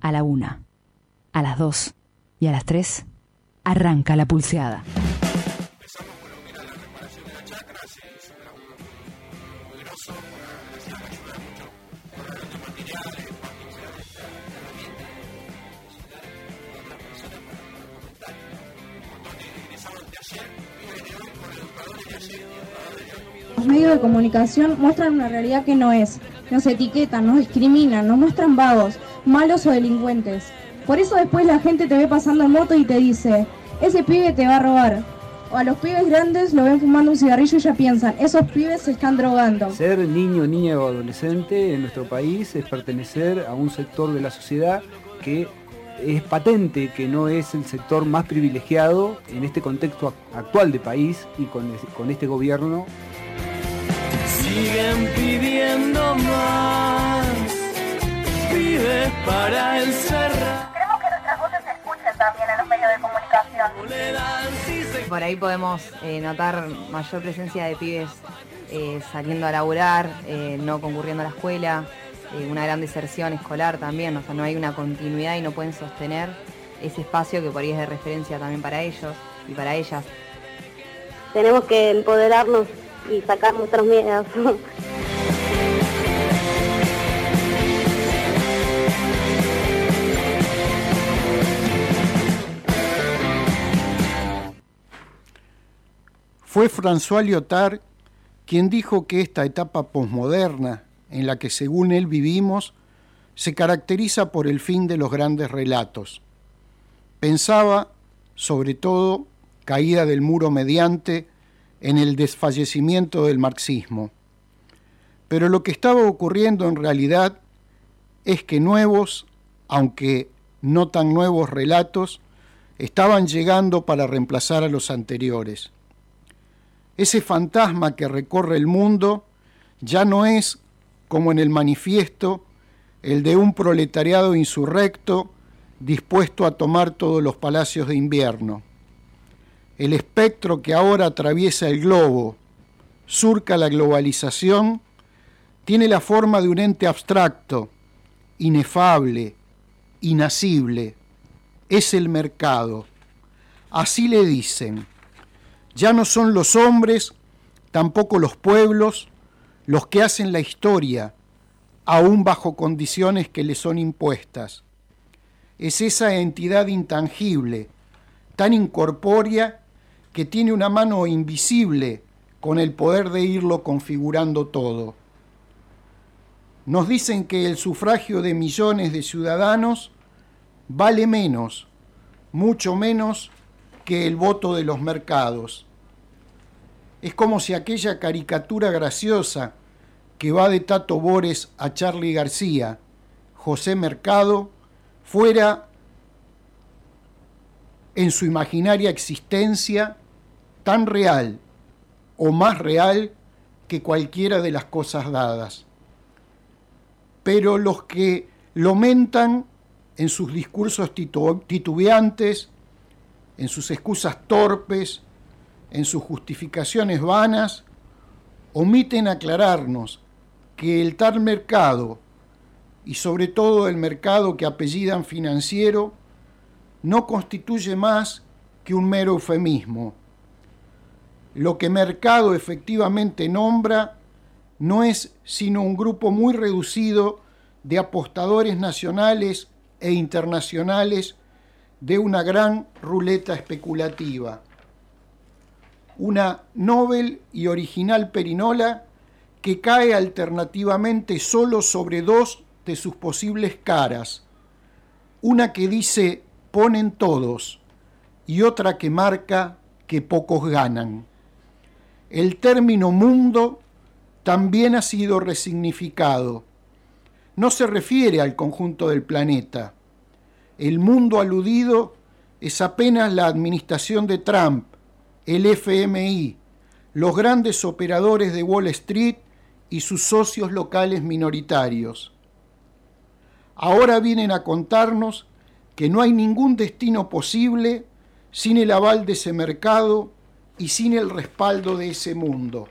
A la 1, a las 2 y a las 3 arranca la pulseada. Empezamos por lo que era la reparación de la chacra, se hizo un laburo muy grosso, se nos ayuda mucho con los grandes materiales, herramientas, otras personas para comentar. Un montón de egresados de ayer, pibes de hoy, con educadores de ayer y educadores de hoy. Los medios de comunicación muestran una realidad que no es. Nos etiquetan, nos discriminan, nos muestran vagos, malos o delincuentes. Por eso después la gente te ve pasando en moto y te dice, ese pibe te va a robar. O a los pibes grandes lo ven fumando un cigarrillo y ya piensan, esos pibes se están drogando. Ser niño, niña o adolescente en nuestro país es pertenecer a un sector de la sociedad que es patente que no es el sector más privilegiado en este contexto actual de país y con este gobierno. Siguen pidiendo más, pibes para encerrar. Queremos que nuestras voces se escuchen también en los medios de comunicación. Por ahí podemos notar mayor presencia de pibes saliendo a laburar, no concurriendo a la escuela, una gran deserción escolar también, o sea, no hay una continuidad y no pueden sostener ese espacio que por ahí es de referencia también para ellos y para ellas. Tenemos que empoderarnos y sacar nuestros miedos. Fue François Lyotard quien dijo que esta etapa posmoderna en la que según él vivimos se caracteriza por el fin de los grandes relatos. Pensaba, sobre todo, caída del muro mediante, en el desfallecimiento del marxismo. Pero lo que estaba ocurriendo en realidad es que nuevos, aunque no tan nuevos relatos, estaban llegando para reemplazar a los anteriores. Ese fantasma que recorre el mundo ya no es, como en el manifiesto, el de un proletariado insurrecto dispuesto a tomar todos los palacios de invierno. El espectro que ahora atraviesa el globo, surca la globalización, tiene la forma de un ente abstracto, inefable, inacible. Es el mercado. Así le dicen. Ya no son los hombres, tampoco los pueblos, los que hacen la historia, aún bajo condiciones que les son impuestas. Es esa entidad intangible, tan incorpórea, que tiene una mano invisible con el poder de irlo configurando todo. Nos dicen que el sufragio de millones de ciudadanos vale menos, mucho menos que el voto de los mercados. Es como si aquella caricatura graciosa que va de Tato Bores a Charly García, José Mercado, fuera en su imaginaria existencia tan real o más real que cualquiera de las cosas dadas. Pero los que lo mentan en sus discursos titubeantes, en sus excusas torpes, en sus justificaciones vanas, omiten aclararnos que el tal mercado, y sobre todo el mercado que apellidan financiero, no constituye más que un mero eufemismo. Lo que mercado efectivamente nombra no es sino un grupo muy reducido de apostadores nacionales e internacionales de una gran ruleta especulativa. Una novel y original perinola que cae alternativamente solo sobre dos de sus posibles caras, una que dice ponen todos y otra que marca que pocos ganan. El término mundo también ha sido resignificado. No se refiere al conjunto del planeta. El mundo aludido es apenas la administración de Trump, el FMI, los grandes operadores de Wall Street y sus socios locales minoritarios. Ahora vienen a contarnos que no hay ningún destino posible sin el aval de ese mercado y sin el respaldo de ese mundo.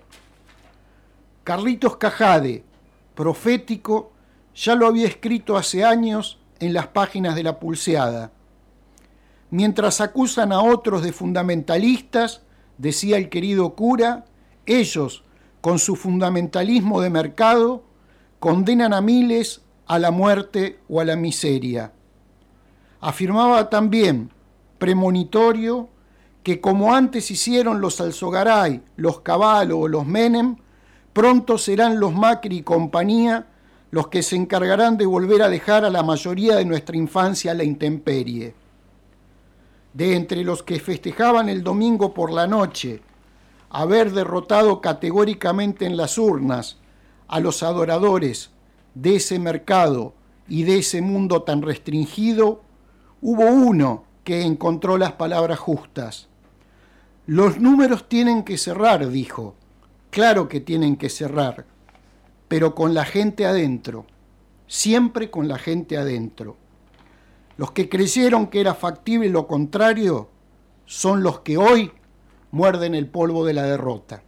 Carlitos Cajade, profético, ya lo había escrito hace años en las páginas de La Pulseada. Mientras acusan a otros de fundamentalistas, decía el querido cura, ellos, con su fundamentalismo de mercado, condenan a miles a la muerte o a la miseria. Afirmaba también, premonitorio, que como antes hicieron los Alzogaray, los Cavallo o los Menem, pronto serán los Macri y compañía los que se encargarán de volver a dejar a la mayoría de nuestra infancia a la intemperie. De entre los que festejaban el domingo por la noche haber derrotado categóricamente en las urnas a los adoradores de ese mercado y de ese mundo tan restringido, hubo uno que encontró las palabras justas. Los números tienen que cerrar, dijo. Claro que tienen que cerrar, pero con la gente adentro, siempre con la gente adentro. Los que creyeron que era factible lo contrario son los que hoy muerden el polvo de la derrota.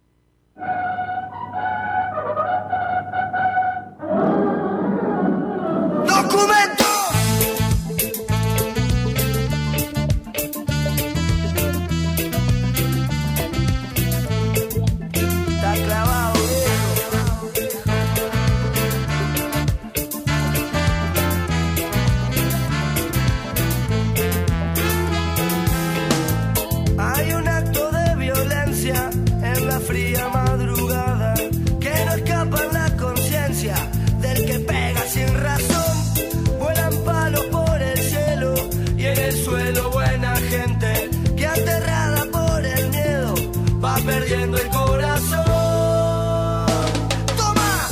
¡Documento! Está clavado, hay un acto de violencia en la fría madrugada que no escapa en la conciencia del que pega sin razón. Vuelan palos por el cielo y en el suelo buena gente que aterrada por el miedo va perdiendo el corazón. ¡Toma!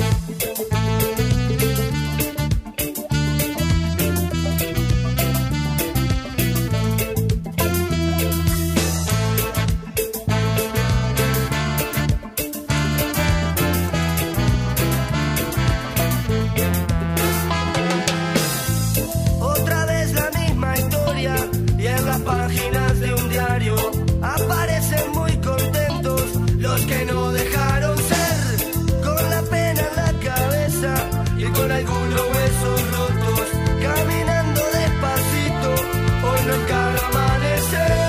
Otra vez la misma historia y en las páginas de un diario aparecen muy contentos los que no dejaron ser, con la pena en la cabeza y con algunos huesos rotos, caminando despacito, hoy no encara amanecer.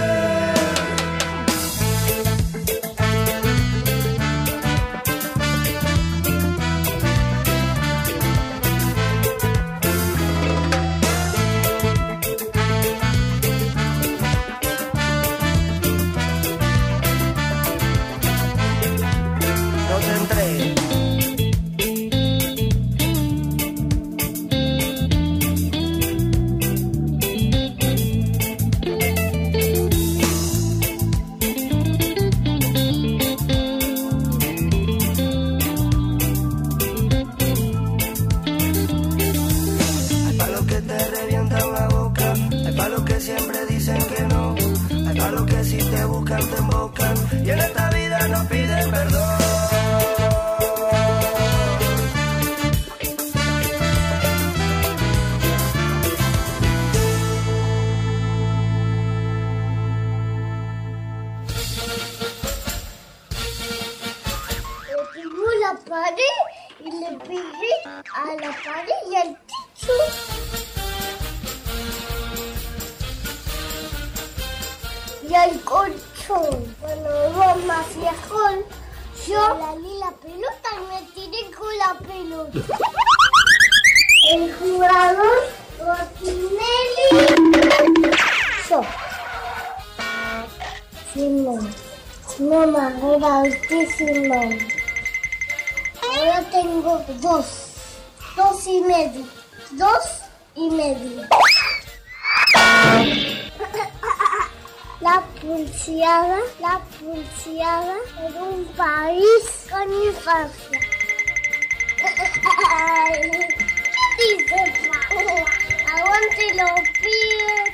No te entregues. Hay palos que te revientan la boca, hay palos que siempre dicen que no, hay palos que si te buscan te embocan y en esta vida no piden perdón. Le pegó la pared y le pegué a la pared y al techo. Y al colchón. Cuando vos más viejón, yo lalé la pelota y me tiré con la pelota. El jugador Rossinelli. Yo. Simón. Mamá, era usted Simón. Ahora tengo 2 y medio. 2 y medio. La pulseada en un país con infancia. ¿Qué dices, mamá? Aguante los pibes.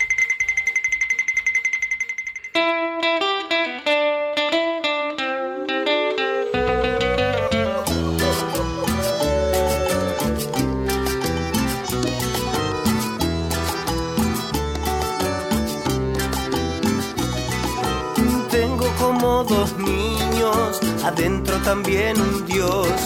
Tengo como 2 niños, adentro también un Dios.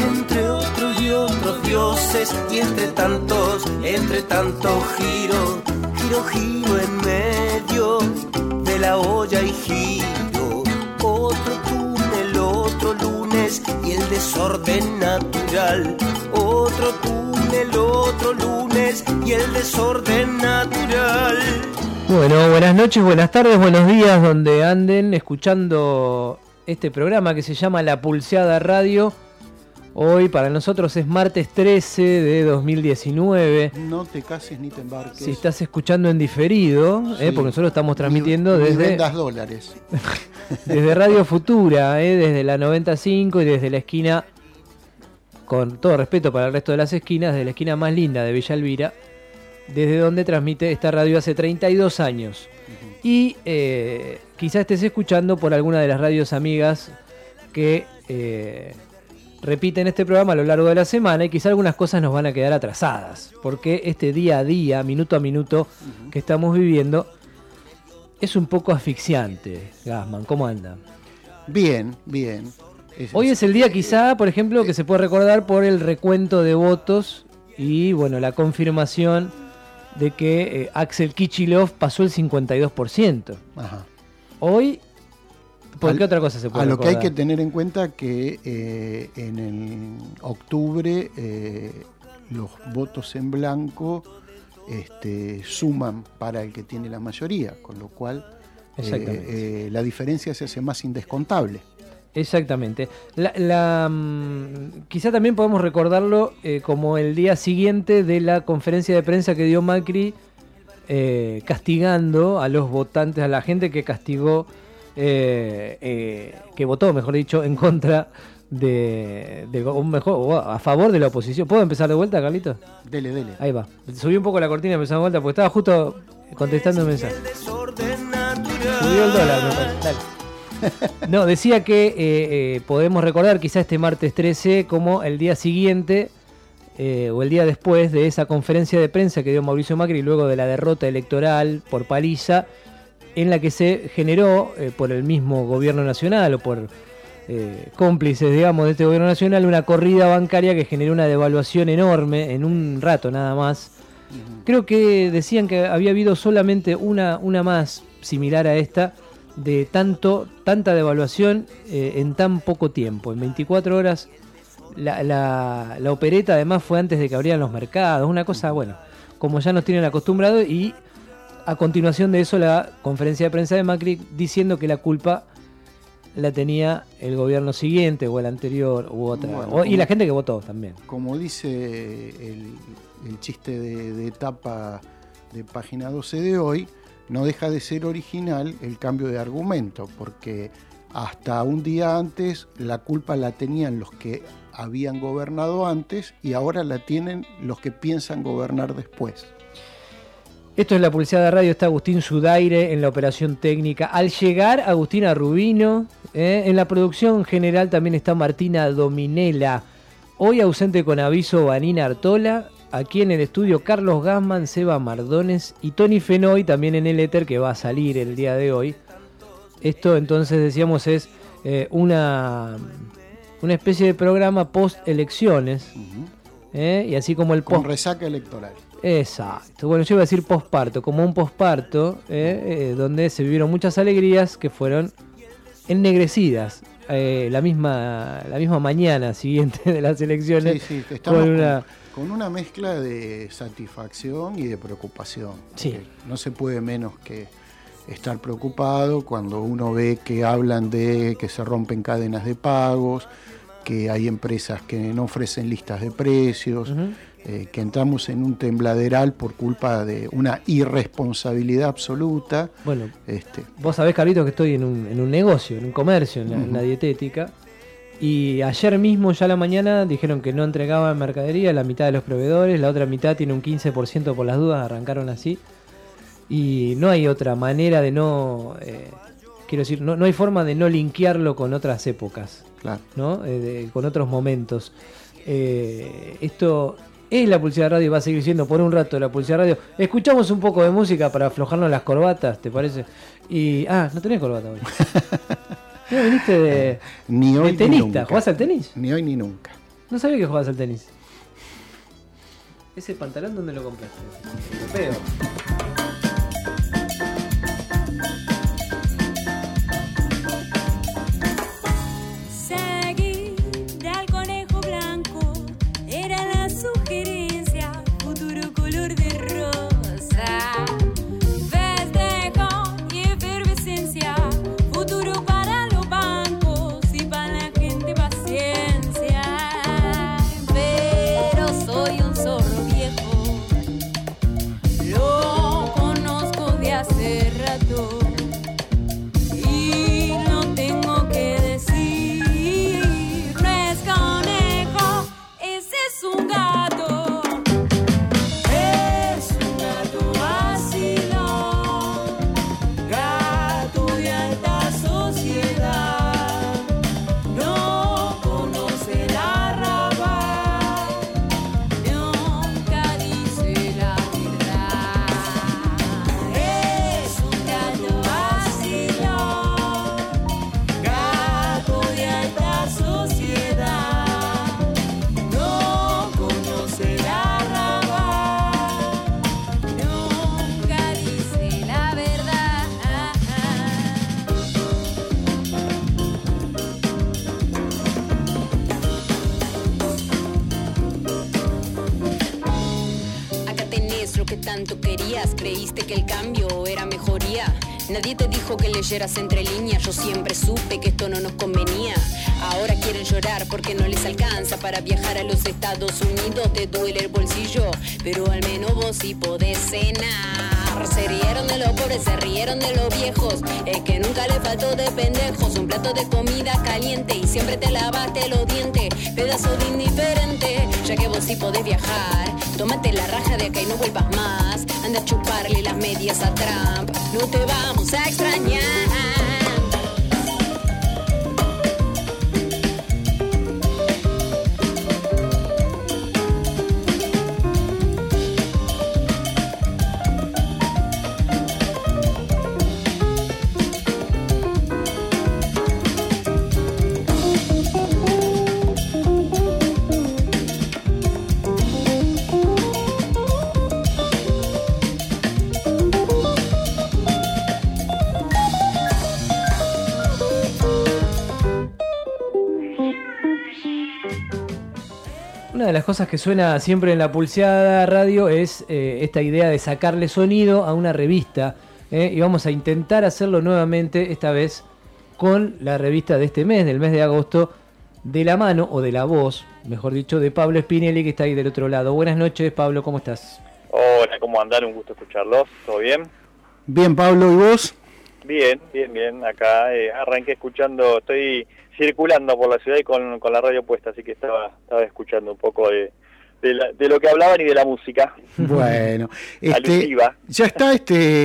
entre otros y otros dioses, y entre tanto giro en medio de la olla y giro. Otro túnel, otro lunes y el desorden natural. Otro túnel, otro lunes y el desorden natural. Bueno, buenas noches, buenas tardes, buenos días, donde anden escuchando este programa que se llama La Pulseada Radio. Hoy para nosotros es martes 13 de 2019. No te cases ni te embarques. Si estás escuchando en diferido, sí, porque nosotros estamos transmitiendo ni desde... vendas dólares. Desde Radio Futura, desde la 95 y desde la esquina, con todo respeto para el resto de las esquinas, desde la esquina más linda de Villa Elvira, desde donde transmite esta radio hace 32 años. Y quizás estés escuchando por alguna de las radios amigas que repiten este programa a lo largo de la semana, y quizás algunas cosas nos van a quedar atrasadas, porque este día a día, minuto a minuto que estamos viviendo es un poco asfixiante. Gassman, ¿cómo anda? Bien, bien. Hoy es el día quizá, por ejemplo, que se puede recordar por el recuento de votos y bueno, la confirmación de que Axel Kicillof pasó el 52%. Ajá. Hoy, ¿por qué otra cosa se puede recordar? A lo que hay que tener en cuenta que en el octubre los votos en blanco suman para el que tiene la mayoría, con lo cual la diferencia se hace más indescontable. Exactamente. Quizá también podemos recordarlo como el día siguiente de la conferencia de prensa que dio Macri, castigando a los votantes, a la gente que castigó, que votó, mejor dicho, en contra a favor de la oposición. ¿Puedo empezar de vuelta, Carlito? Dele. Ahí va. Subí un poco la cortina y empezamos de vuelta porque estaba justo contestando un mensaje. Subió el dólar, me parece. Dale. No, decía que podemos recordar quizá este martes 13 como el día siguiente o el día después de esa conferencia de prensa que dio Mauricio Macri luego de la derrota electoral por paliza, en la que se generó por el mismo gobierno nacional o por cómplices, digamos, de este gobierno nacional, una corrida bancaria que generó una devaluación enorme en un rato nada más. Creo que decían que había habido solamente una más similar a esta, de tanta devaluación en tan poco tiempo. En 24 horas la opereta además fue antes de que abrieran los mercados, una cosa, bueno, como ya nos tienen acostumbrados, y a continuación de eso la conferencia de prensa de Macri diciendo que la culpa la tenía el gobierno siguiente o el anterior u otra, bueno, y la gente que votó también. Como dice el chiste de tapa de página 12 de hoy, no deja de ser original el cambio de argumento, porque hasta un día antes la culpa la tenían los que habían gobernado antes y ahora la tienen los que piensan gobernar después. Esto es La Pulseada Radio, está Agustín Sudaire en la operación técnica. Al llegar, Agustina Rubino, en la producción general también está Martina Dominela. Hoy ausente con aviso Vanina Artola. Aquí en el estudio Carlos Gassman, Seba Mardones y Tony Fenoy también en el éter, que va a salir el día de hoy. Esto entonces decíamos es una especie de programa post elecciones, y así como el con resaca electoral. Exacto. Bueno, yo iba a decir posparto, como un posparto, donde se vivieron muchas alegrías que fueron ennegrecidas la misma mañana siguiente de las elecciones. Sí, estamos con una mezcla de satisfacción y de preocupación. Sí. No se puede menos que estar preocupado cuando uno ve que hablan de que se rompen cadenas de pagos, que hay empresas que no ofrecen listas de precios, que entramos en un tembladeral por culpa de una irresponsabilidad absoluta. Bueno, vos sabés, Carlito, que estoy en un negocio, en un comercio, en la dietética. Y ayer mismo, ya a la mañana, dijeron que no entregaban mercadería, la mitad de los proveedores, la otra mitad tiene un 15% por las dudas, arrancaron así. Y no hay otra manera de no... quiero decir, no hay forma de no linkearlo con otras épocas, claro, ¿no? Con otros momentos. Esto es La Pulseada Radio y va a seguir siendo por un rato La Pulseada Radio. Escuchamos un poco de música para aflojarnos las corbatas, ¿te parece? Y no tenés corbata hoy. ¿No viniste de ni hoy tenista? Ni nunca. ¿Jugás al tenis? Ni hoy ni nunca. No sabía que jugabas al tenis. ¿Ese pantalón dónde lo compraste? Europeo. Seguir al conejo blanco era la sugerencia, futuro color de rosa. Festejo y efervescencia, futuro para los bancos y para la gente paciencia. Pero soy un zorro viejo, lo conozco de hace rato y no tengo que decir, no es conejo, ese es un gato. Es un gato vacilón, gato de alta sociedad, no conoce la raba, nunca dice la verdad. Es un gato vacilón, gato de alta sociedad, no conoce la raba, nunca dice la verdad. Acá tenés lo que tanto querías, creíste que el cambio era mejoría. Nadie te dijo que leyeras entre líneas, yo siempre supe que esto no nos convenía. Ahora quieren llorar porque no les alcanza para viajar a los Estados Unidos. Te duele el bolsillo, pero al menos vos sí podés cenar. Se rieron de los pobres, se rieron de los viejos. Es que nunca le faltó de pendejos un plato de comida caliente y siempre te lavaste los dientes. Pedazo de indiferente, ya que vos sí podés viajar. Tómate la raja de acá y no vuelvas más. Anda a chuparle las medias a Trump, no te vamos a extrañar. Una de las cosas que suena siempre en la Pulseada Radio es esta idea de sacarle sonido a una revista. Y vamos a intentar hacerlo nuevamente, esta vez con la revista de este mes, del mes de agosto, de la mano, o de la voz, mejor dicho, de Pablo Spinelli, que está ahí del otro lado. Buenas noches, Pablo, ¿cómo estás? Hola, ¿cómo andan? Un gusto escucharlos. ¿Todo bien? Bien, Pablo, ¿y vos? Bien, bien, bien. Acá arranqué escuchando, estoy circulando por la ciudad y con la radio puesta, así que estaba escuchando un poco de lo que hablaban y de la música. Bueno, alusiva. ya está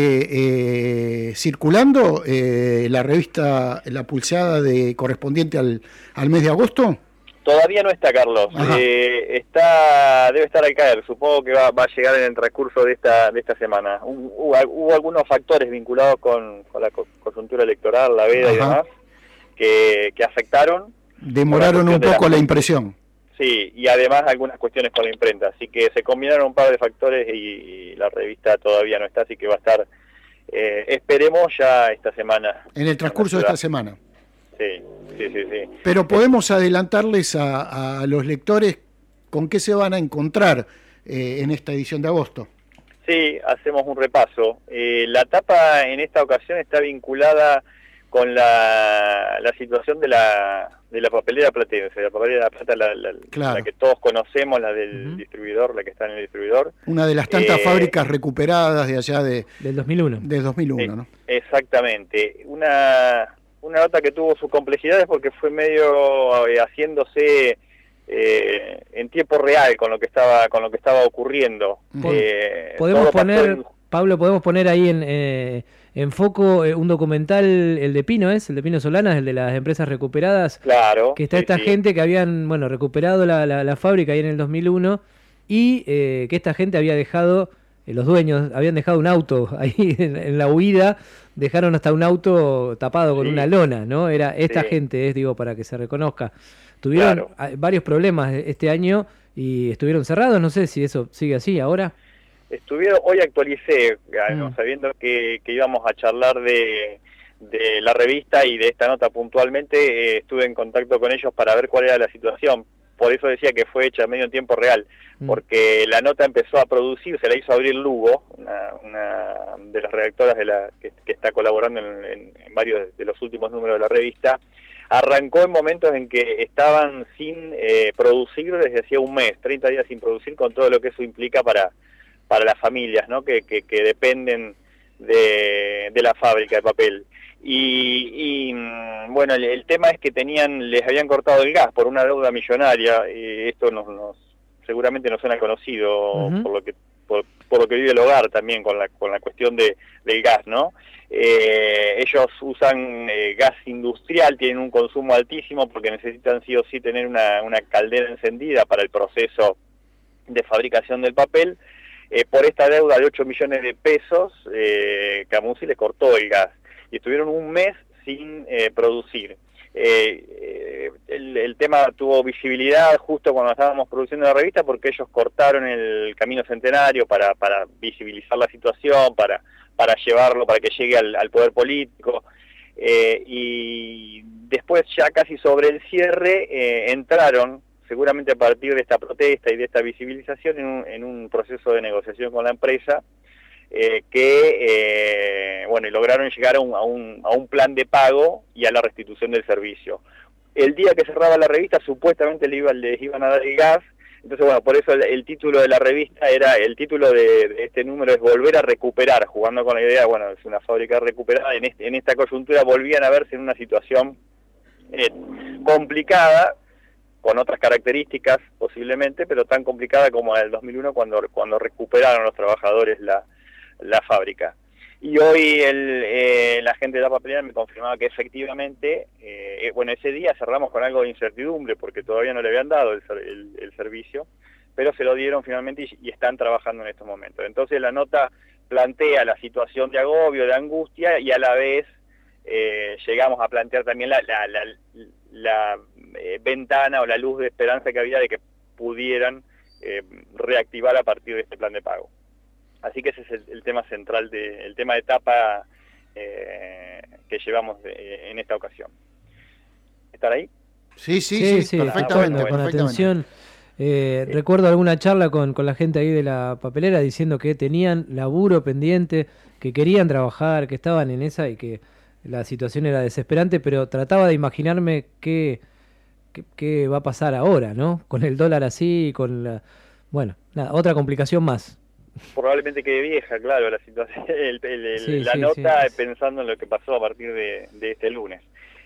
circulando la revista La Pulseada correspondiente al mes de agosto. Todavía no está, Carlos. Debe estar al caer. Supongo que va a llegar en el transcurso de esta semana. Hubo algunos factores vinculados con la coyuntura electoral, la veda y demás, que afectaron. Demoraron un poco la impresión. Sí, y además algunas cuestiones con la imprenta. Así que se combinaron un par de factores y la revista todavía no está, así que va a estar, esperemos ya esta semana. En el transcurso de esta semana. Sí. Pero podemos adelantarles a los lectores con qué se van a encontrar en esta edición de agosto. Sí, hacemos un repaso. La tapa en esta ocasión está vinculada con la situación de la papelera platense, la papelera de la plata, la que todos conocemos, la del distribuidor, la que está en el distribuidor. Una de las tantas fábricas recuperadas de allá del 2001. Del 2001, ¿no? Exactamente. Una nota que tuvo sus complejidades porque fue medio haciéndose en tiempo real con lo que estaba ocurriendo. Podemos poner, Pablo, podemos poner ahí en foco un documental, el de Pino, el de Pino Solanas, el de las empresas recuperadas. Claro. Que está esta gente que habían, recuperado la fábrica ahí en el 2001 y que esta gente había dejado, los dueños habían dejado un auto ahí en la huida, dejaron hasta un auto tapado con una lona, ¿no? Era esta gente, digo, para que se reconozca. tuvieron varios problemas este año y estuvieron cerrados. No sé si eso sigue así ahora. Hoy actualicé, sabiendo que íbamos a charlar de la revista y de esta nota puntualmente, estuve en contacto con ellos para ver cuál era la situación. Por eso decía que fue hecha medio en tiempo real, porque la nota empezó a producir, se la hizo Abril Lugo, una de las redactoras que está colaborando en varios de los últimos números de la revista. Arrancó en momentos en que estaban sin producir desde hacía un mes, 30 días sin producir, con todo lo que eso implica para las familias, ¿no? que dependen de la fábrica de papel. Y bueno, el tema es que les habían cortado el gas por una deuda millonaria, y esto seguramente no suena conocido por lo que vive el hogar también con la cuestión del gas, ¿no? Ellos usan gas industrial, tienen un consumo altísimo porque necesitan sí o sí tener una caldera encendida para el proceso de fabricación del papel. Por esta deuda de 8 millones de pesos, Camusi les cortó el gas y estuvieron un mes sin producir. El tema tuvo visibilidad justo cuando estábamos produciendo la revista, porque ellos cortaron el Camino Centenario para visibilizar la situación, para llevarlo, para que llegue al poder político, y después ya casi sobre el cierre entraron, seguramente a partir de esta protesta y de esta visibilización, en un proceso de negociación con la empresa, y lograron llegar a un plan de pago y a la restitución del servicio. El día que cerraba la revista supuestamente les iban a dar el gas. Entonces, bueno, por eso el título de la revista el título de este número es Volver a Recuperar, jugando con la idea, bueno, es una fábrica recuperada. En esta coyuntura volvían a verse en una situación complicada, con otras características posiblemente, pero tan complicada como la del 2001 cuando recuperaron los trabajadores la fábrica. Y hoy la gente de la papelera me confirmaba que efectivamente, ese día cerramos con algo de incertidumbre porque todavía no le habían dado el servicio, pero se lo dieron finalmente y están trabajando en estos momentos. Entonces la nota plantea la situación de agobio, de angustia, y a la vez llegamos a plantear también la ventana o la luz de esperanza que había de que pudieran reactivar a partir de este plan de pago. Así que ese es el tema central, el tema de tapa que llevamos en esta ocasión. ¿Están ahí? Sí, perfectamente. Con atención. Recuerdo alguna charla con la gente ahí de la papelera diciendo que tenían laburo pendiente, que querían trabajar, que estaban en esa y que la situación era desesperante, pero trataba de imaginarme qué va a pasar ahora, ¿no? Con el dólar así, con otra complicación más. Probablemente quede vieja, claro, la situación, la nota, pensando en lo que pasó a partir de este lunes.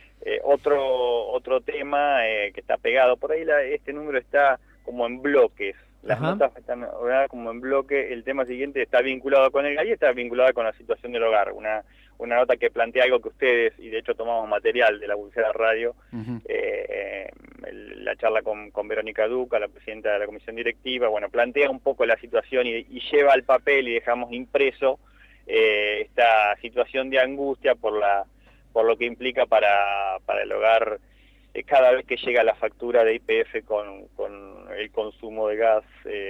Otro tema que está pegado, por ahí este número está como en bloques, las notas están ordenadas como en bloque. El tema siguiente está vinculado con el gas y está vinculado con la situación del hogar, una nota que plantea algo que ustedes, y de hecho tomamos material de la Pulsera de Radio, la charla con Verónica Duca, la presidenta de la comisión directiva, plantea un poco la situación y lleva al papel y dejamos impreso esta situación de angustia por lo que implica para el hogar cada vez que llega la factura de YPF con el consumo de gas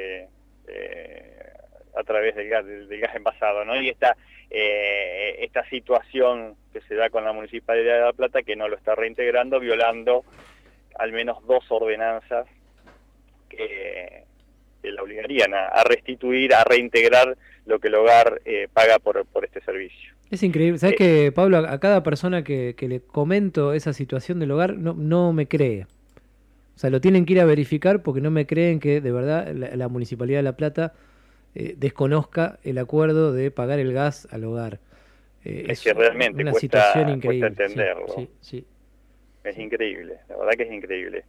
a través del gas envasado, ¿no? Y esta situación que se da con la Municipalidad de La Plata, que no lo está reintegrando, violando al menos 2 ordenanzas que la obligarían a restituir, a reintegrar lo que el hogar paga por este servicio. Es increíble. ¿Sabes que, Pablo, a cada persona que le comento esa situación del hogar no me cree? O sea, lo tienen que ir a verificar porque no me creen que de verdad la Municipalidad de La Plata desconozca el acuerdo de pagar el gas al hogar. Es que realmente una situación increíble. Cuesta entenderlo. Sí. Es increíble, la verdad que es increíble.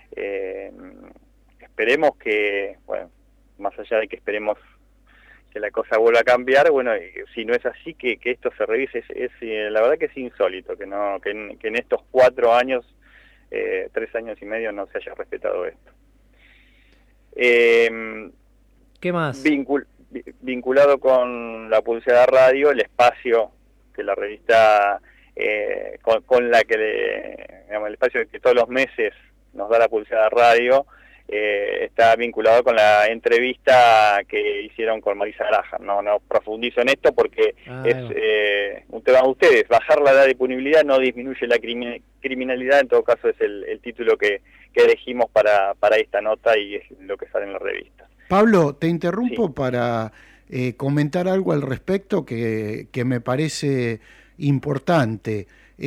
Esperemos que, más allá de que esperemos que la cosa vuelva a cambiar, si no es así, que esto se revise. La verdad que es insólito que en estos 4 años, 3 años y medio, no se haya respetado esto. ¿Qué más? Vinculado con la Pulsera de Radio, el espacio que la revista con la que el espacio que todos los meses nos da la pulsada radio, está vinculado con la entrevista que hicieron con Marisa Graham. No profundizo en esto porque es un tema de ustedes. Bajar la edad de punibilidad no disminuye la criminalidad, en todo caso es el título que elegimos para esta nota y es lo que sale en la revista. Pablo, te interrumpo para comentar algo al respecto que me parece importante.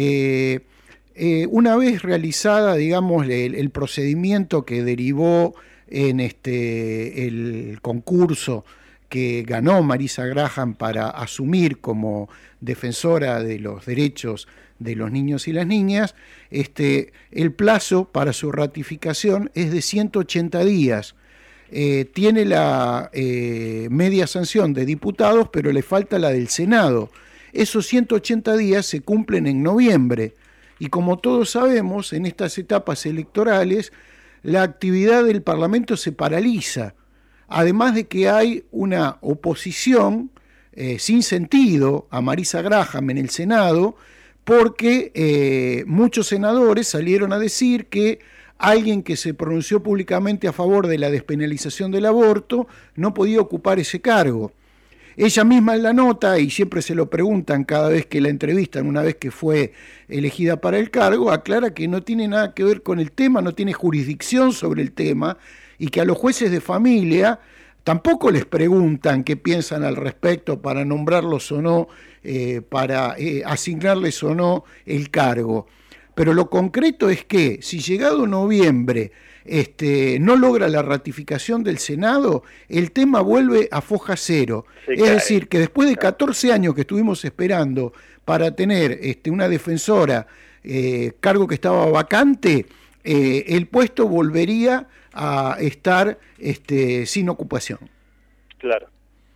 Una vez realizada, digamos, el procedimiento que derivó en el concurso que ganó Marisa Graham para asumir como defensora de los derechos de los niños y las niñas, el plazo para su ratificación es de 180 días. Tiene la media sanción de diputados, pero le falta la del Senado. Esos 180 días se cumplen en noviembre. Y como todos sabemos, en estas etapas electorales, la actividad del Parlamento se paraliza. Además de que hay una oposición sin sentido a Marisa Graham en el Senado, porque muchos senadores salieron a decir que alguien que se pronunció públicamente a favor de la despenalización del aborto no podía ocupar ese cargo. Ella misma en la nota, y siempre se lo preguntan cada vez que la entrevistan, una vez que fue elegida para el cargo, aclara que no tiene nada que ver con el tema, no tiene jurisdicción sobre el tema, y que a los jueces de familia tampoco les preguntan qué piensan al respecto para nombrarlos o no, para asignarles o no el cargo. Pero lo concreto es que si llegado noviembre no logra la ratificación del Senado, el tema vuelve a foja cero. Sí, es decir, que después de 14 años que estuvimos esperando para tener una defensora, cargo que estaba vacante, el puesto volvería a estar sin ocupación. Claro.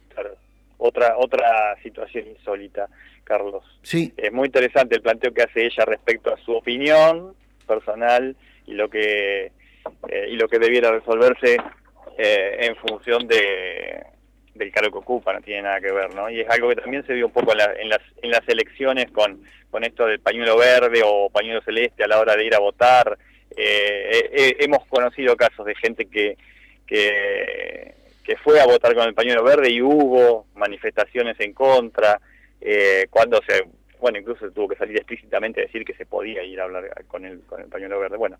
Otra situación insólita, Carlos. Sí. Es muy interesante el planteo que hace ella respecto a su opinión personal y lo que debiera resolverse en función del cargo que ocupa, no tiene nada que ver, ¿no? Y es algo que también se vio un poco en las elecciones con esto del pañuelo verde o pañuelo celeste a la hora de ir a votar. Hemos conocido casos de gente que fue a votar con el pañuelo verde y hubo manifestaciones en contra, incluso se tuvo que salir explícitamente a decir que se podía ir a hablar con el pañuelo verde. Bueno,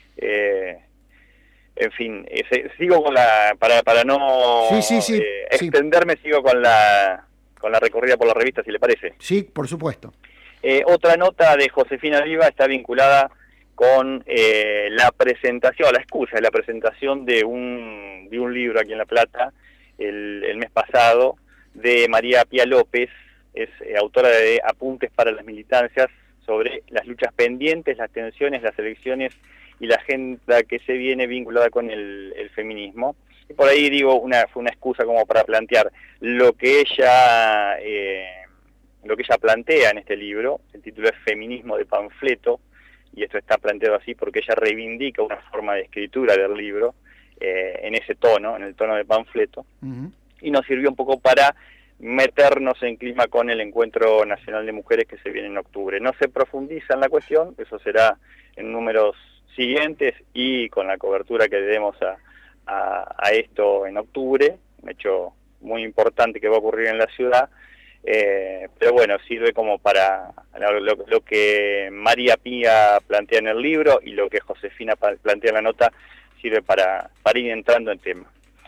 en fin, sigo con para no extenderme, sigo con la recorrida por la revista, si le parece. Sí, por supuesto. Otra nota de Josefina Viva está vinculada con la presentación, la excusa de la presentación de un libro aquí en La Plata el mes pasado, de María Pía López. Es autora de Apuntes para las militancias sobre las luchas pendientes, las tensiones, las elecciones y la agenda que se viene vinculada con el feminismo. Y por ahí digo, fue una excusa como para plantear lo que ella plantea en este libro. El título es Feminismo de panfleto, y esto está planteado así porque ella reivindica una forma de escritura del libro en ese tono, en el tono de panfleto, y nos sirvió un poco para meternos en clima con el Encuentro Nacional de Mujeres que se viene en octubre. No se profundiza en la cuestión, eso será en números siguientes y con la cobertura que le demos a esto en octubre, un hecho muy importante que va a ocurrir en la ciudad. Pero bueno, sirve como para lo que María Pía plantea en el libro y lo que Josefina plantea en la nota, sirve para ir entrando en tema.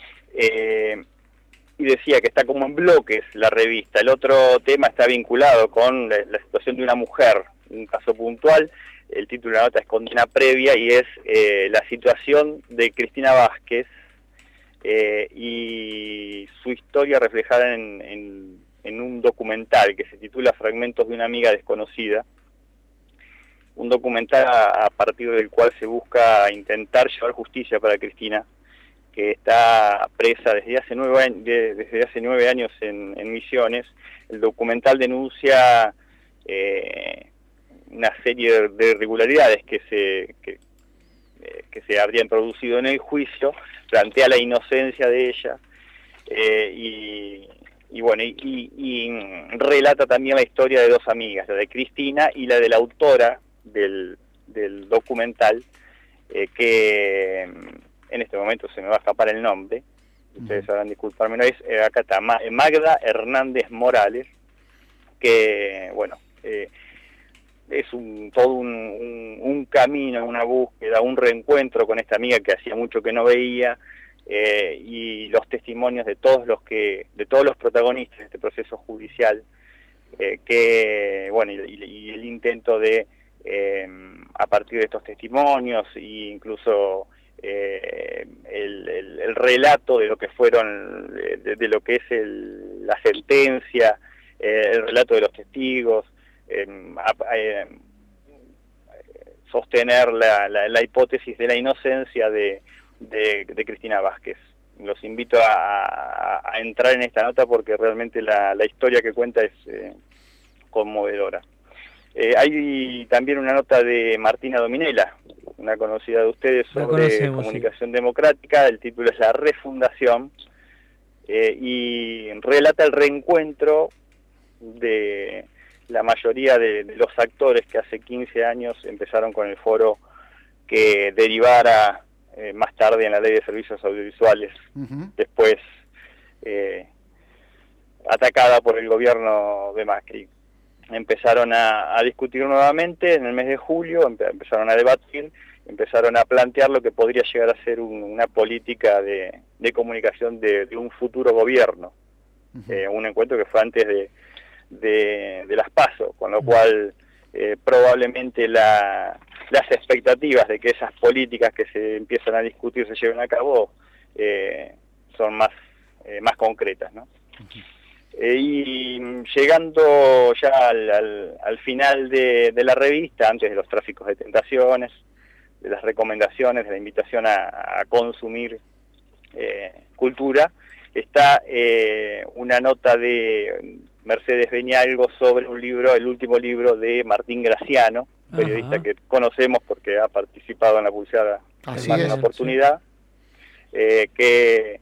Y decía que está como en bloques la revista. El otro tema está vinculado con la situación de una mujer, un caso puntual. El título de la nota es Condena Previa y es la situación de Cristina Vázquez y su historia reflejada en un documental que se titula Fragmentos de una amiga desconocida, un documental a partir del cual se busca intentar llevar justicia para Cristina, que está presa desde hace 9 años en Misiones. El documental denuncia una serie de irregularidades que se habrían producido en el juicio, plantea la inocencia de ella y relata también la historia de dos amigas, la de Cristina y la de la autora del documental, que en este momento se me va a escapar el nombre, ustedes sabrán disculparme, no es, acá está Magda Hernández Morales, que bueno, es todo un camino, una búsqueda, un reencuentro con esta amiga que hacía mucho que no veía, y los testimonios de todos los protagonistas de este proceso judicial, que bueno, y el intento de a partir de estos testimonios e incluso el relato de lo que fueron de lo que es la sentencia, el relato de los testigos, sostener la hipótesis de la inocencia de Cristina Vázquez. Los invito a entrar en esta nota porque realmente la historia que cuenta es conmovedora. Hay también una nota de Martina Dominella, una conocida de ustedes, sobre comunicación democrática. El título es La Refundación, y relata el reencuentro de la mayoría de los actores que hace 15 años empezaron con el foro que derivara más tarde en la Ley de Servicios Audiovisuales, después atacada por el gobierno de Macri. Empezaron a discutir nuevamente en el mes de julio, empezaron a debatir, empezaron a plantear lo que podría llegar a ser una política de comunicación de un futuro gobierno. Un encuentro que fue antes de las PASO, con lo cual probablemente las expectativas de que esas políticas que se empiezan a discutir se lleven a cabo son más concretas, ¿no? Y llegando ya al final de la revista, antes de los tráficos de tentaciones, de las recomendaciones, de la invitación a consumir cultura, está una nota de Mercedes Beñalgo sobre un libro, el último libro de Martín Graciano, periodista que conocemos porque ha participado en la publicidad en más de una oportunidad, que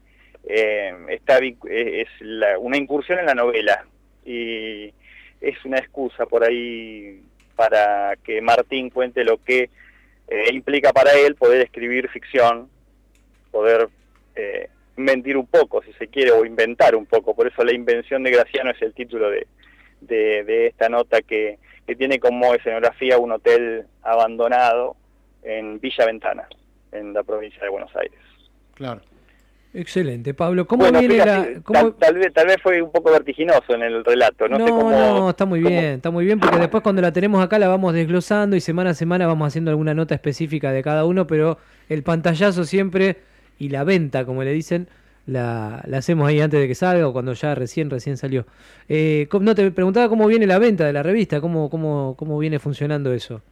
es una incursión en la novela, y es una excusa por ahí para que Martín cuente lo que implica para él poder escribir ficción, poder mentir un poco, si se quiere, o inventar un poco. Por eso La Invención de Graciano es el título de esta nota, que tiene como escenografía un hotel abandonado en Villa Ventana, en la provincia de Buenos Aires. Claro. Excelente, Pablo. ¿Cómo viene tal vez fue un poco vertiginoso en el relato. No, está muy bien, porque después cuando la tenemos acá la vamos desglosando y semana a semana vamos haciendo alguna nota específica de cada uno, pero el pantallazo siempre y la venta, como le dicen, la hacemos ahí antes de que salga o cuando ya recién salió. No, te preguntaba cómo viene la venta de la revista, cómo viene funcionando eso.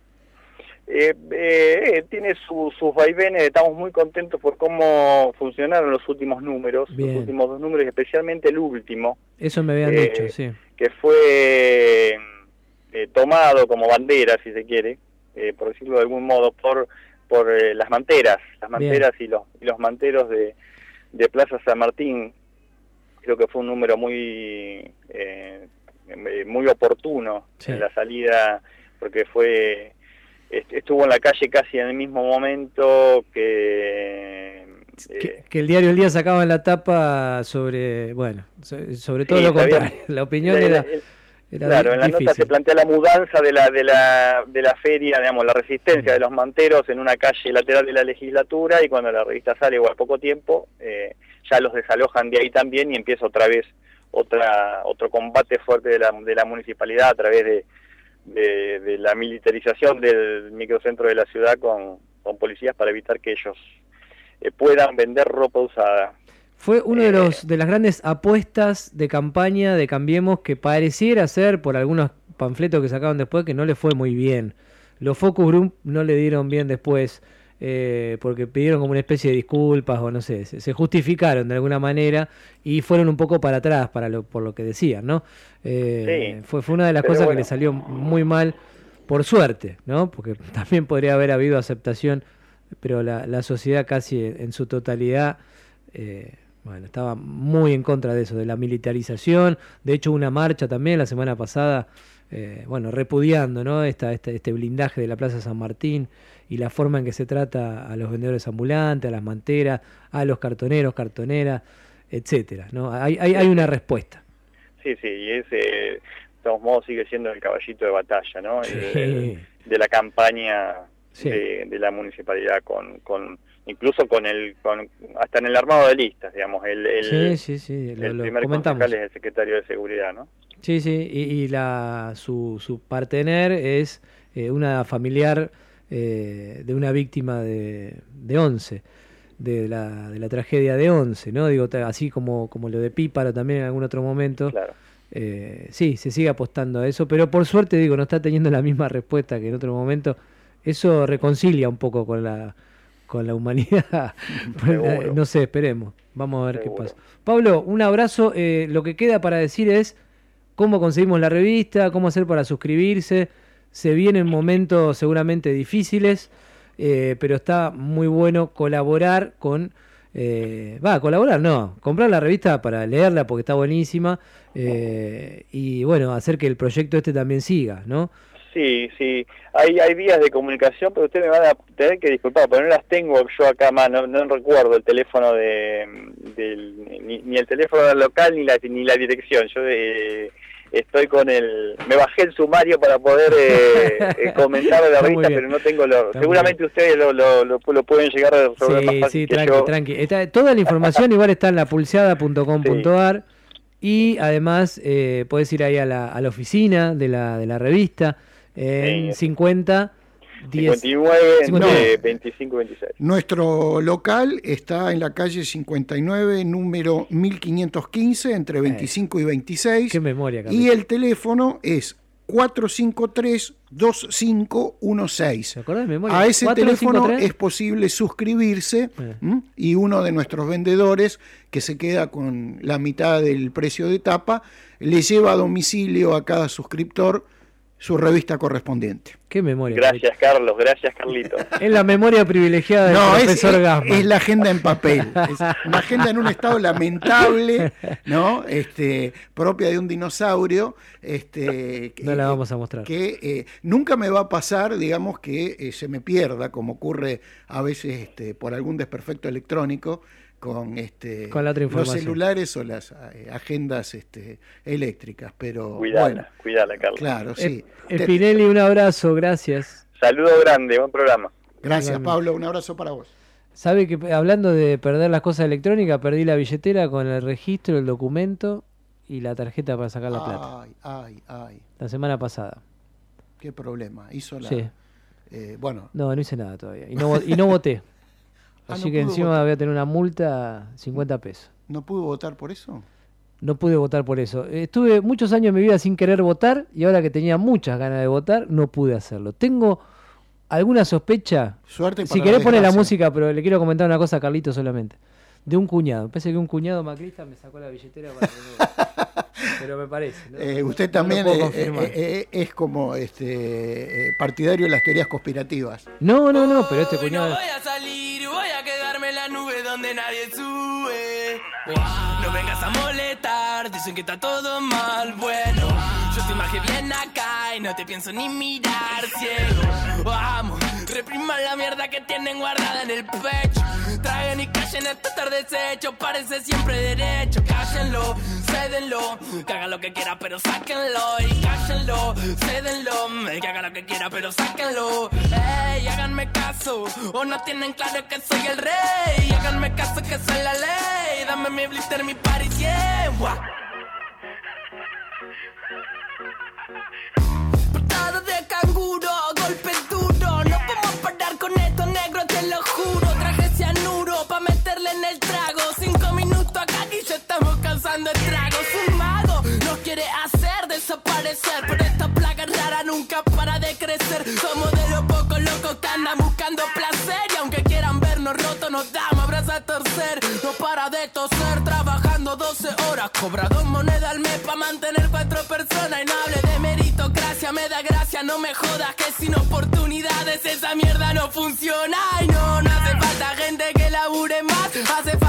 Tiene sus vaivenes, estamos muy contentos por cómo funcionaron los últimos números, los últimos 2 números, especialmente el último. Eso me habían dicho, sí. Que fue tomado como bandera, si se quiere, por decirlo de algún modo, por las manteras y los manteros de Plaza San Martín. Creo que fue un número muy oportuno en la salida, porque estuvo en la calle casi en el mismo momento que el diario El Día sacaba en la tapa sobre todo lo contrario. La opinión era claro, en la difícil. Nota se plantea la mudanza de la feria, digamos, la resistencia de los manteros en una calle lateral de la legislatura, y cuando la revista sale, o al poco tiempo, ya los desalojan de ahí también, y empieza otra vez otro combate fuerte de la municipalidad a través de la militarización del microcentro de la ciudad con policías para evitar que ellos puedan vender ropa usada. Fue uno de las grandes apuestas de campaña de Cambiemos, que pareciera ser, por algunos panfletos que sacaron después, que no le fue muy bien. Los focus group no le dieron bien después, porque pidieron como una especie de disculpas, o no sé, se justificaron de alguna manera y fueron un poco para atrás por lo que decían, ¿no? Fue una de las cosas que le salió muy mal, por suerte, ¿no? Porque también podría haber habido aceptación, pero la sociedad casi en su totalidad Bueno, estaba muy en contra de eso, de la militarización. De hecho, una marcha también la semana pasada, repudiando, ¿no? Este blindaje de la Plaza San Martín y la forma en que se trata a los vendedores ambulantes, a las manteras, a los cartoneros, cartoneras, etcétera, ¿no? Hay una respuesta. Sí, y ese, de todos modos, sigue siendo el caballito de batalla, ¿no? Sí. De la campaña Sí. de la municipalidad, incluso hasta en el armado de listas, digamos, el primer concejal es el secretario de seguridad, ¿no? Sí, y su partener es una familiar de una víctima de Once, de la tragedia de Once, ¿no? Digo, así como lo de Píparo también en algún otro momento. Claro. Sí, se sigue apostando a eso, pero por suerte, digo, no está teniendo la misma respuesta que en otro momento. Eso reconcilia un poco con la humanidad. No sé, esperemos. Vamos a ver qué pasa. Pablo, un abrazo. Lo que queda para decir es cómo conseguimos la revista, cómo hacer para suscribirse. Se vienen momentos seguramente difíciles, pero está muy bueno colaborar con... comprar la revista para leerla porque está buenísima, y bueno, hacer que el proyecto también siga, ¿no? Sí, hay vías de comunicación, pero ustedes me van a tener que disculpar, porque no las tengo yo acá más, no recuerdo el teléfono ni el teléfono local ni la dirección. Yo estoy me bajé el sumario para poder comentar la revista, pero no tengo seguramente ustedes lo pueden llegar a resolver más fácil que yo. Tranqui. Toda la información igual está en lapulseada.com.ar. Y además podés ir ahí a la oficina de la revista en 59 25 26. Nuestro local está en la calle 59, número 1515, entre 25 y 26. Qué memoria, Carlos. Y el teléfono es 453-2516. ¿Te acordás de memoria? A ese 453. teléfono es posible suscribirse, y uno de nuestros vendedores, que se queda con la mitad del precio de tapa, le lleva a domicilio a cada suscriptor su revista correspondiente. Qué memoria. Gracias, Carlos. Gracias, Carlito. Es la memoria privilegiada del profesor Gassman. Es la agenda en papel. Es una agenda en un estado lamentable, ¿no? Propia de un dinosaurio. No la vamos a mostrar. Que nunca me va a pasar, digamos, que se me pierda, como ocurre a veces por algún desperfecto electrónico, con la otra los celulares o las agendas eléctricas, pero cuidala, Carlos. Claro, sí. Spinelli, un abrazo, gracias. Saludo grande, buen programa. Gracias, Pablo, un abrazo para vos. Sabe que hablando de perder las cosas electrónicas, perdí la billetera con el registro, el documento y la tarjeta para sacar la plata. Ay. La semana pasada. Qué problema. Hizo la... Sí. No hice nada todavía. Y no voté. Así que encima voy a tener una multa, 50 pesos. ¿No pudo votar por eso? No pude votar por eso. Estuve muchos años de mi vida sin querer votar y ahora que tenía muchas ganas de votar, no pude hacerlo. Tengo alguna sospecha. Suerte para si querés poner la música, pero le quiero comentar una cosa a Carlito solamente. De un cuñado. Pensé que un cuñado macrista me sacó la billetera para que no... Pero me parece, ¿no? Usted también es como partidario de las teorías conspirativas. No, pero este cuñado... No voy a salir, voy a quedarme en la nube donde nadie sube. No vengas a molestar, dicen que está todo mal. Bueno, yo te imagino bien acá y no te pienso ni mirar, ciego. Vamos, repriman la mierda que tienen guardada en el pecho. Traigan y callen esto estar deshecho, parece siempre derecho. Cállenlo, cédenlo, que haga lo que quiera pero sáquenlo. Y cállenlo, cédenlo, que haga lo que quiera pero sáquenlo. Ey, háganme caso, o no tienen claro que soy el rey. Háganme caso que soy la ley, dame mi blister, mi party 100. Portada de canguro, golpe duro. No podemos parar con esto, negro, te lo juro. Traje cianuro pa' meterle en el trago. 5 minutos acá y ya estamos causando estragos. Un mago nos quiere hacer desaparecer, pero esta plaga rara nunca para de crecer. Somos de los pocos locos que andan buscando placer, y aunque quieran vernos rotos nos damos abrazos a torcer. No para de toser, trabajando 12 horas, cobra 2 monedas al mes pa' mantener 4 personas. Y no hable de meritocracia, me da gracia, no me jodas que sin oportunidades esa mierda no funciona. Y no hace falta gente que labure más, hace falta que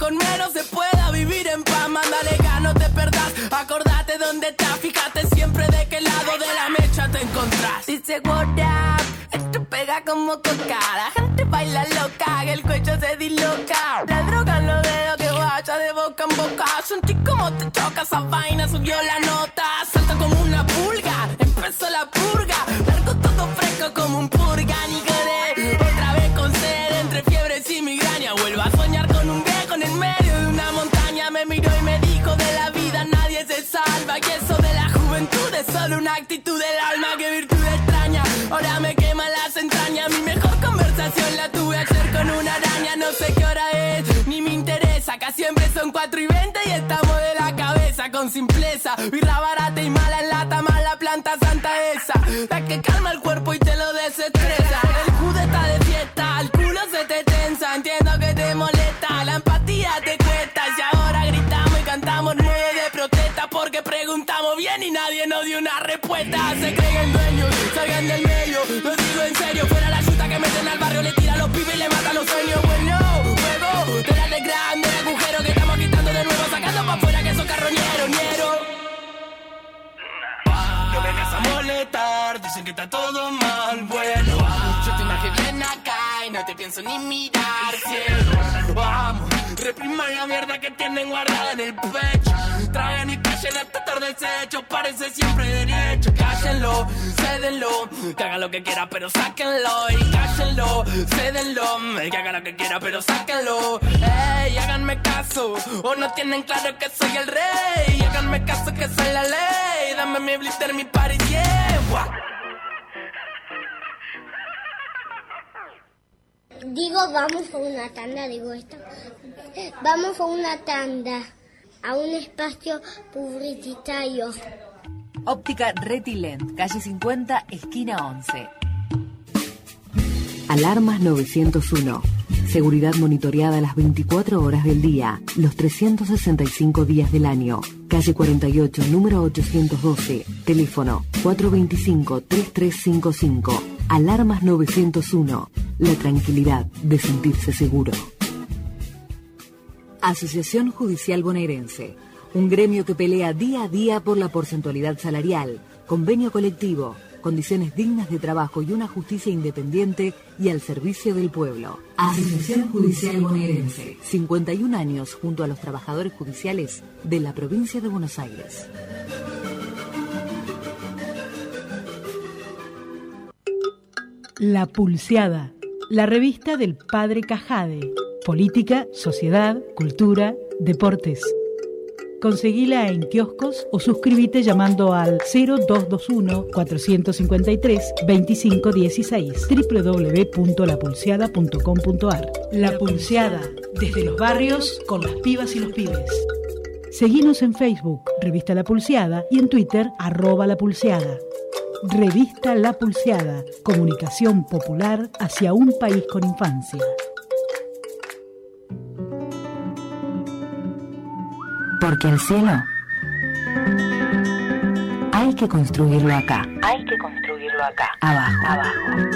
con menos se pueda vivir en paz. Mándale gas, no te perdás. Acordate dónde estás, fíjate siempre de qué lado de la mecha te encontrás. Dice what up, esto pega como coca. La gente baila loca, el cuello se disloca. La droga en los dedos que vaya de boca en boca. Sentí como te choca esa vaina, subió la nota. Salta como una pulga, empezó la purga. Largo todo fresco como un purga, ni quedé. Otra vez con sed, entre fiebres y migraña. Vuelvo a soñar con un viejo en el medio de una montaña. Me miró y me dijo de la vida nadie se salva. Y eso de la juventud es solo una actitud del alma. Qué virtud extraña, ahora me quema las entrañas. Mi mejor conversación la tuve ayer con una araña. No sé qué hora es, ni me interesa. Acá siempre son 4:20 y estamos de la cabeza con simpleza. Birra barata y mala en lata, mala planta santa esa. La que calma el cuerpo y te lo desestresa. El judo está de fiesta, el culo se te tensa. Entiendo que te molesta, la empatía te cuesta. Y ahora gritamos y cantamos 9 de protesta porque preguntamos bien y nadie nos dio una respuesta. Se creen dueños, salgan del medio. Lo digo en serio, fuera la chuta que meten al barrio. Le tiran los pibes y le matan los sueños. Bueno, juego, te la de grande el agujero que estamos quitando de nuevo. Sacando pa' afuera que esos carroñeros, ñero. No vengas a molestar, dicen que está todo mal. Bueno, yo te imagino bien acá y no te pienso ni mirar. Cielo, vamos, repriman la mierda que tienen guardada en el pecho. Traen y callen hasta tarde desecho, parece siempre derecho. Cállenlo, cédenlo, que haga lo que quiera pero sáquenlo. Y cállenlo, cédenlo, que haga lo que quiera pero sáquenlo. Ey, háganme caso, o no tienen claro que soy el rey. Háganme caso que soy la ley, dame mi blister, mi party, yeah. Digo, vamos a una tanda, digo esto. Vamos a una tanda, a un espacio publicitario. Óptica Retilent, calle 50, esquina 11. Alarmas 901. Seguridad monitoreada las 24 horas del día, los 365 días del año. Calle 48, número 812. Teléfono 425-3355. Alarmas 901. La tranquilidad de sentirse seguro. Asociación Judicial Bonaerense. Un gremio que pelea día a día por la porcentualidad salarial, convenio colectivo, condiciones dignas de trabajo y una justicia independiente y al servicio del pueblo. Asociación Judicial Bonaerense. 51 años junto a los trabajadores judiciales de la provincia de Buenos Aires. La Pulseada, la revista del Padre Cajade. Política, sociedad, cultura, deportes. Conseguila en kioscos o suscríbete llamando al 0221-453-2516 www.lapulseada.com.ar. La Pulseada, desde los barrios con las pibas y los pibes. Seguinos en Facebook, Revista La Pulseada, y en Twitter, @lapulseada. Revista La Pulseada, comunicación popular hacia un país con infancia. Porque el cielo hay que construirlo acá. Hay que construirlo acá. Abajo.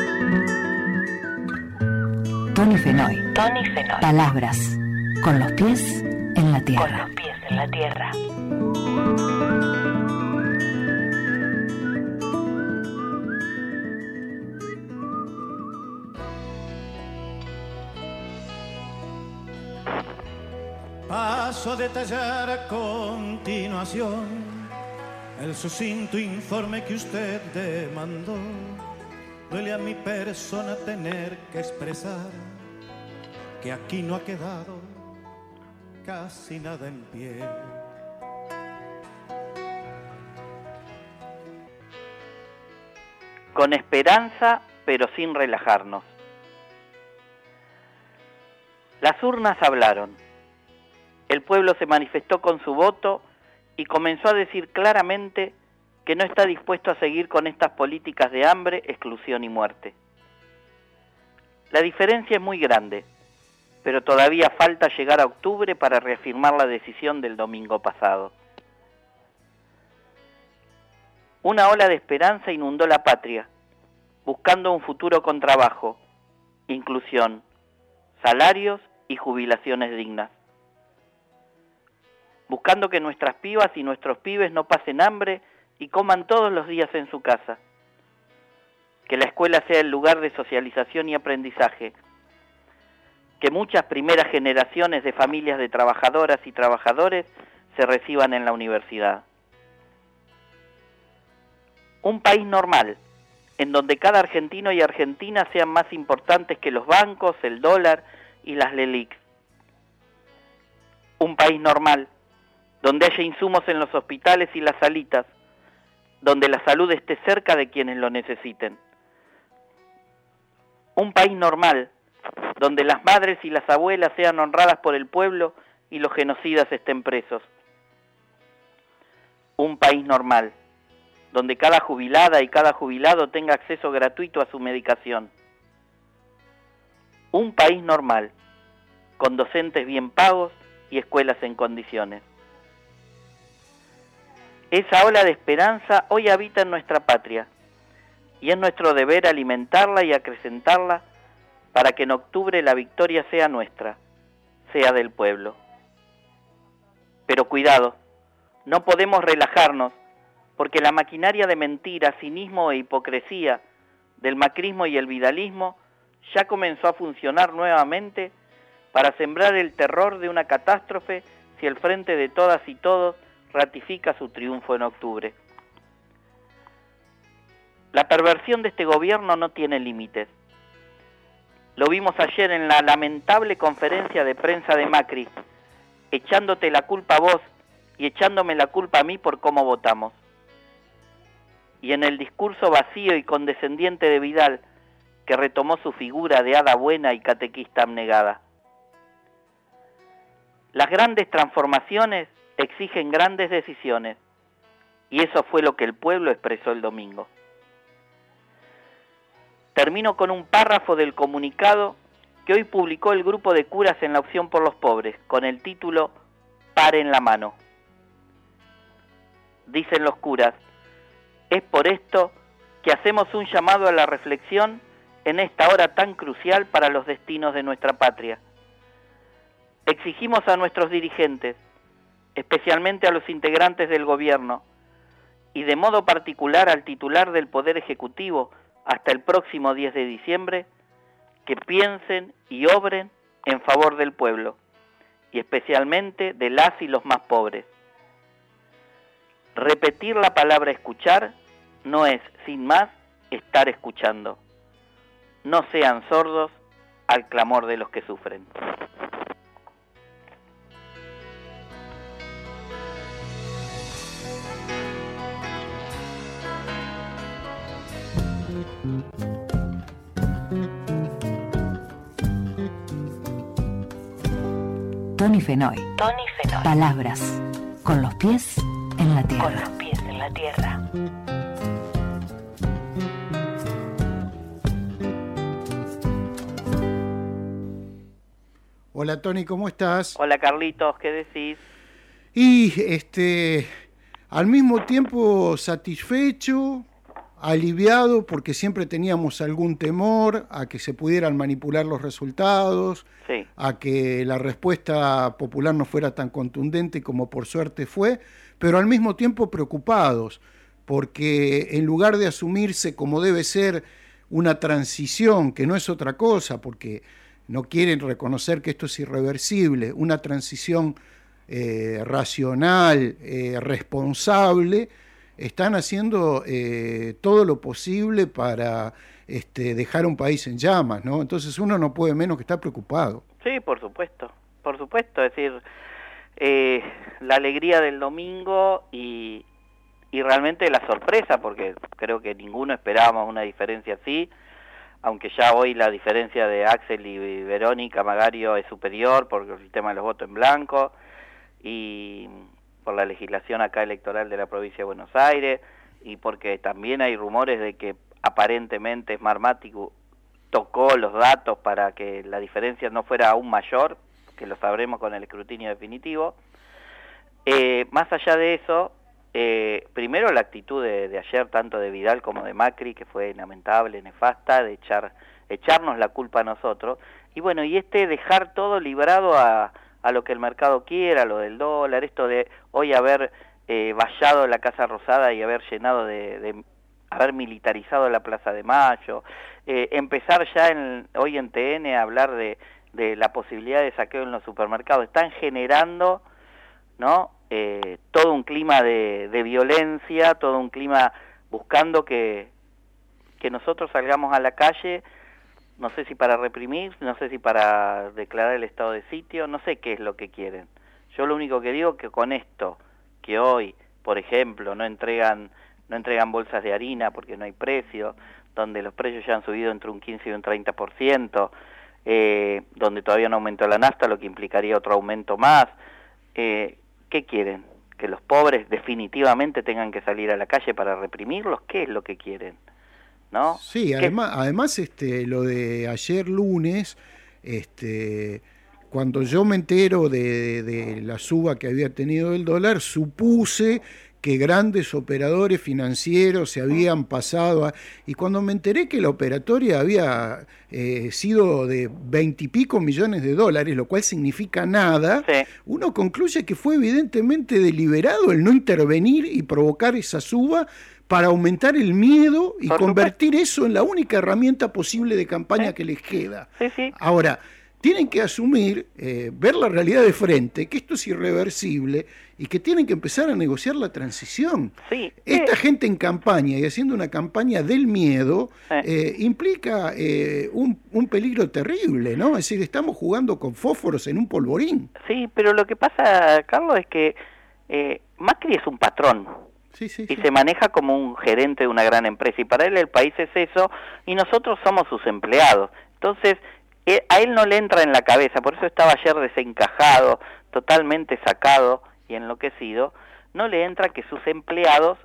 Tony Fenoy. Palabras con los pies en la tierra. Con los pies en la tierra. Paso a detallar a continuación el sucinto informe que usted demandó. Duele a mi persona tener que expresar que aquí no ha quedado casi nada en pie. Con esperanza, pero sin relajarnos. Las urnas hablaron. El pueblo se manifestó con su voto y comenzó a decir claramente que no está dispuesto a seguir con estas políticas de hambre, exclusión y muerte. La diferencia es muy grande, pero todavía falta llegar a octubre para reafirmar la decisión del domingo pasado. Una ola de esperanza inundó la patria, buscando un futuro con trabajo, inclusión, salarios y jubilaciones dignas. buscando que nuestras pibas y nuestros pibes no pasen hambre y coman todos los días en su casa. Que la escuela sea el lugar de socialización y aprendizaje. Que muchas primeras generaciones de familias de trabajadoras y trabajadores se reciban en la universidad. Un país normal, en donde cada argentino y argentina sean más importantes que los bancos, el dólar y las LELIQ. Un país normal, donde haya insumos en los hospitales y las salitas, donde la salud esté cerca de quienes lo necesiten. Un país normal, donde las madres y las abuelas sean honradas por el pueblo y los genocidas estén presos. Un país normal, donde cada jubilada y cada jubilado tenga acceso gratuito a su medicación. Un país normal, con docentes bien pagos y escuelas en condiciones. Esa ola de esperanza hoy habita en nuestra patria, y es nuestro deber alimentarla y acrecentarla para que en octubre la victoria sea nuestra, sea del pueblo. Pero cuidado, no podemos relajarnos, porque la maquinaria de mentira, cinismo e hipocresía del macrismo y el vidalismo ya comenzó a funcionar nuevamente para sembrar el terror de una catástrofe si el Frente de Todas y Todos ratifica su triunfo en octubre. La perversión de este gobierno no tiene límites. Lo vimos ayer en la lamentable conferencia de prensa de Macri, echándote la culpa a vos y echándome la culpa a mí por cómo votamos. Y en el discurso vacío y condescendiente de Vidal, que retomó su figura de hada buena y catequista abnegada. Las grandes transformaciones exigen grandes decisiones, y eso fue lo que el pueblo expresó el domingo. Termino con un párrafo del comunicado que hoy publicó el grupo de curas en la Opción por los Pobres, con el título Paren la mano. Dicen los curas: es por esto que hacemos un llamado a la reflexión en esta hora tan crucial para los destinos de nuestra patria. Exigimos a nuestros dirigentes, especialmente a los integrantes del gobierno, y de modo particular al titular del Poder Ejecutivo hasta el próximo 10 de diciembre, que piensen y obren en favor del pueblo, y especialmente de las y los más pobres. Repetir la palabra escuchar no es, sin más, estar escuchando. No sean sordos al clamor de los que sufren. Tony Fenoy. Palabras con los pies en la tierra. Con los pies en la tierra. Hola Tony, ¿cómo estás? Hola Carlitos, ¿qué decís? Y al mismo tiempo satisfecho, aliviado, porque siempre teníamos algún temor a que se pudieran manipular los resultados, sí, a que la respuesta popular no fuera tan contundente como por suerte fue, pero al mismo tiempo preocupados, porque en lugar de asumirse como debe ser una transición, que no es otra cosa, porque no quieren reconocer que esto es irreversible, una transición racional, responsable, están haciendo todo lo posible para dejar un país en llamas, ¿no? Entonces uno no puede menos que estar preocupado. Sí, por supuesto, es decir, la alegría del domingo y realmente la sorpresa, porque creo que ninguno esperábamos una diferencia así, aunque ya hoy la diferencia de Axel y Verónica Magario es superior por el sistema de los votos en blanco y por la legislación acá electoral de la provincia de Buenos Aires, y porque también hay rumores de que aparentemente Smartmatic tocó los datos para que la diferencia no fuera aún mayor, que lo sabremos con el escrutinio definitivo. Más allá de eso, primero la actitud de ayer, tanto de Vidal como de Macri, que fue lamentable, nefasta, de echarnos la culpa a nosotros, y bueno, y dejar todo librado a a lo que el mercado quiera, lo del dólar, esto de hoy haber vallado la Casa Rosada y haber llenado de haber militarizado la Plaza de Mayo, empezar ya hoy en TN a hablar de la posibilidad de saqueo en los supermercados. Están generando, ¿no? Todo un clima de violencia, todo un clima buscando que nosotros salgamos a la calle, no sé si para reprimir, no sé si para declarar el estado de sitio, no sé qué es lo que quieren. Yo lo único que digo es que con esto, que hoy, por ejemplo, no entregan bolsas de harina porque no hay precio, donde los precios ya han subido entre un 15 y un 30%, donde todavía no aumentó la nafta, lo que implicaría otro aumento más. ¿Qué quieren? ¿Que los pobres definitivamente tengan que salir a la calle para reprimirlos? ¿Qué es lo que quieren? ¿No? Sí, además lo de ayer lunes, cuando yo me entero de la suba que había tenido el dólar, supuse que grandes operadores financieros se habían pasado y cuando me enteré que la operatoria había sido de 20 y pico millones de dólares, lo cual significa nada, sí, uno concluye que fue evidentemente deliberado el no intervenir y provocar esa suba para aumentar el miedo y convertir eso en la única herramienta posible de campaña que les queda. Sí, sí. Ahora, tienen que asumir, ver la realidad de frente, que esto es irreversible y que tienen que empezar a negociar la transición. Sí, esta gente en campaña y haciendo una campaña del miedo implica un peligro terrible, ¿no? Es decir, estamos jugando con fósforos en un polvorín. Sí, pero lo que pasa, Carlos, es que Macri es un patrón. Sí, sí, y se maneja como un gerente de una gran empresa, y para él el país es eso, y nosotros somos sus empleados. Entonces, a él no le entra en la cabeza, por eso estaba ayer desencajado, totalmente sacado y enloquecido, no le entra que sus empleados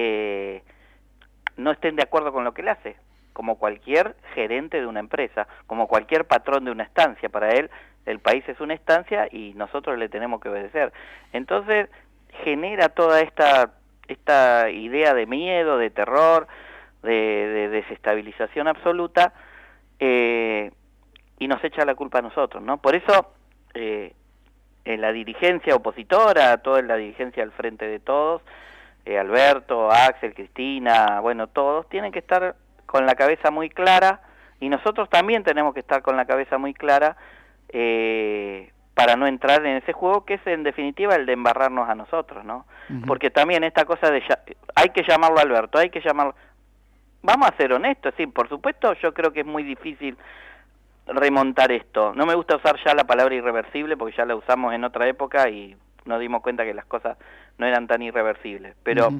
no estén de acuerdo con lo que él hace, como cualquier gerente de una empresa, como cualquier patrón de una estancia. Para él, el país es una estancia y nosotros le tenemos que obedecer. Entonces, genera toda esta idea de miedo, de terror, de desestabilización absoluta, y nos echa la culpa a nosotros, ¿no? Por eso, en la dirigencia opositora, toda la dirigencia al frente de todos, Alberto, Axel, Cristina, bueno, todos tienen que estar con la cabeza muy clara, y nosotros también tenemos que estar con la cabeza muy clara, para no entrar en ese juego que es en definitiva el de embarrarnos a nosotros, ¿no? Porque también esta cosa de hay que llamarlo a Alberto, hay que llamarlo... Vamos a ser honestos, sí, por supuesto yo creo que es muy difícil remontar esto. No me gusta usar ya la palabra irreversible porque ya la usamos en otra época y nos dimos cuenta que las cosas no eran tan irreversibles, pero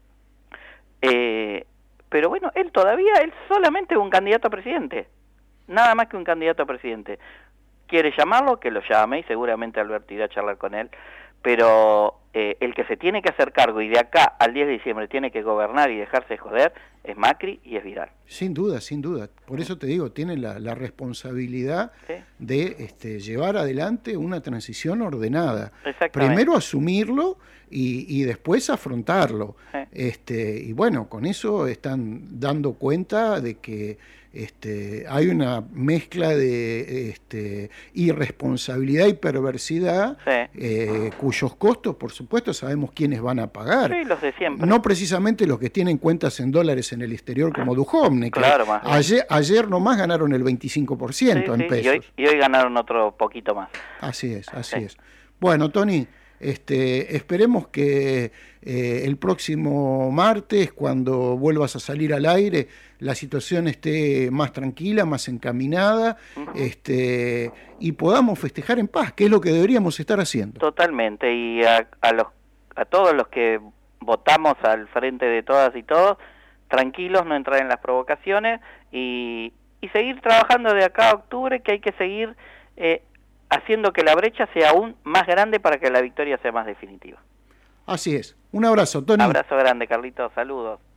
bueno, él solamente es un candidato a presidente, nada más que un candidato a presidente. Quiere llamarlo, que lo llame, y seguramente Alberto irá a charlar con él, pero el que se tiene que hacer cargo y de acá al 10 de diciembre tiene que gobernar y dejarse de joder es Macri y es Vidal. Sin duda, sin duda. Por eso te digo, tiene la responsabilidad de llevar adelante una transición ordenada. Primero asumirlo y después afrontarlo. Y bueno, con eso están dando cuenta de que hay una mezcla de irresponsabilidad y perversidad, cuyos costos, por supuesto, sabemos quiénes van a pagar. Sí, los de siempre. No precisamente los que tienen cuentas en dólares en el exterior como Duhovne, que ayer nomás ganaron el 25% en pesos. Y hoy ganaron otro poquito más. Así es. Bueno, Tony, esperemos que el próximo martes, cuando vuelvas a salir al aire, la situación esté más tranquila, más encaminada, y podamos festejar en paz, que es lo que deberíamos estar haciendo. Totalmente, y a todos los que votamos al frente de todas y todos, tranquilos, no entrar en las provocaciones y seguir trabajando de acá a octubre, que hay que seguir haciendo que la brecha sea aún más grande para que la victoria sea más definitiva. Así es. Un abrazo, Tony. Un abrazo grande, Carlitos. Saludos.